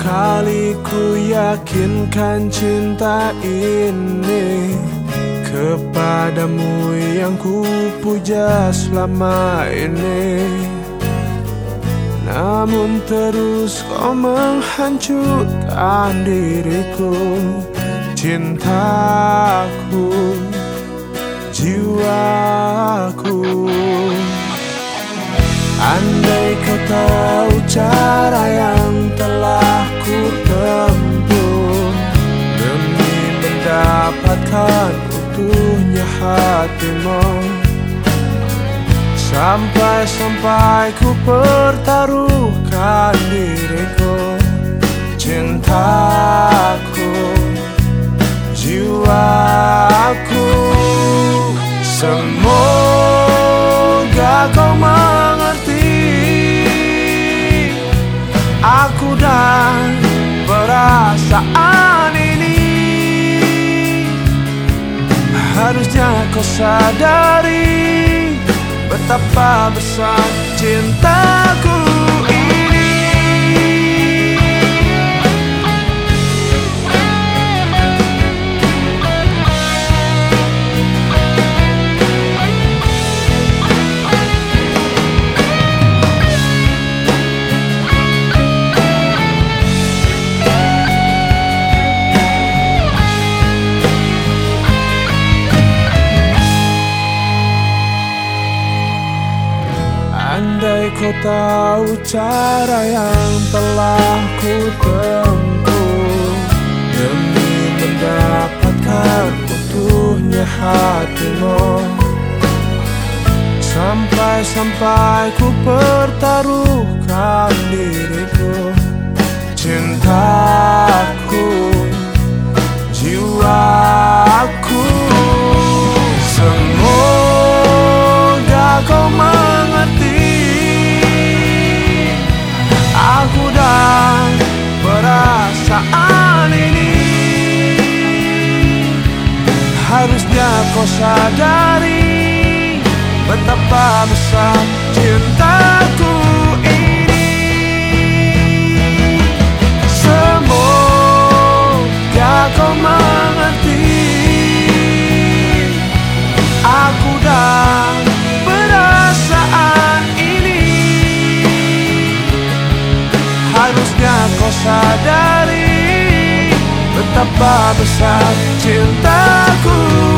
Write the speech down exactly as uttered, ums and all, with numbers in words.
kali ku yakinkan cinta ini kepadamu yang ku puja selama ini. Namun terus kau menghancurkan diriku, cintaku, jiwaku. Andai kau tahu cara yang telah ku tempuh demi mendapatkan utuhnya hatimu, sampai-sampai ku pertaruhkan diriku, cintaku, jiwaku. Semoga kau mengerti aku dan perasaan ini. Harusnya kau sadari betapa besar cintaku ini. Andai kau tahu cara yang telah ku tempuh demi mendapatkan utuhnya hatimu, sampai-sampai ku pertaruhkan diriku, cintaku, jiwaku. Semoga kau mengerti aku dan perasaan ini. Harusnya kau sadari betapa besar cintaku ini. Semoga kau mengerti aku dan perasaan ini. Harusnya kau sadari betapa besar cintaku.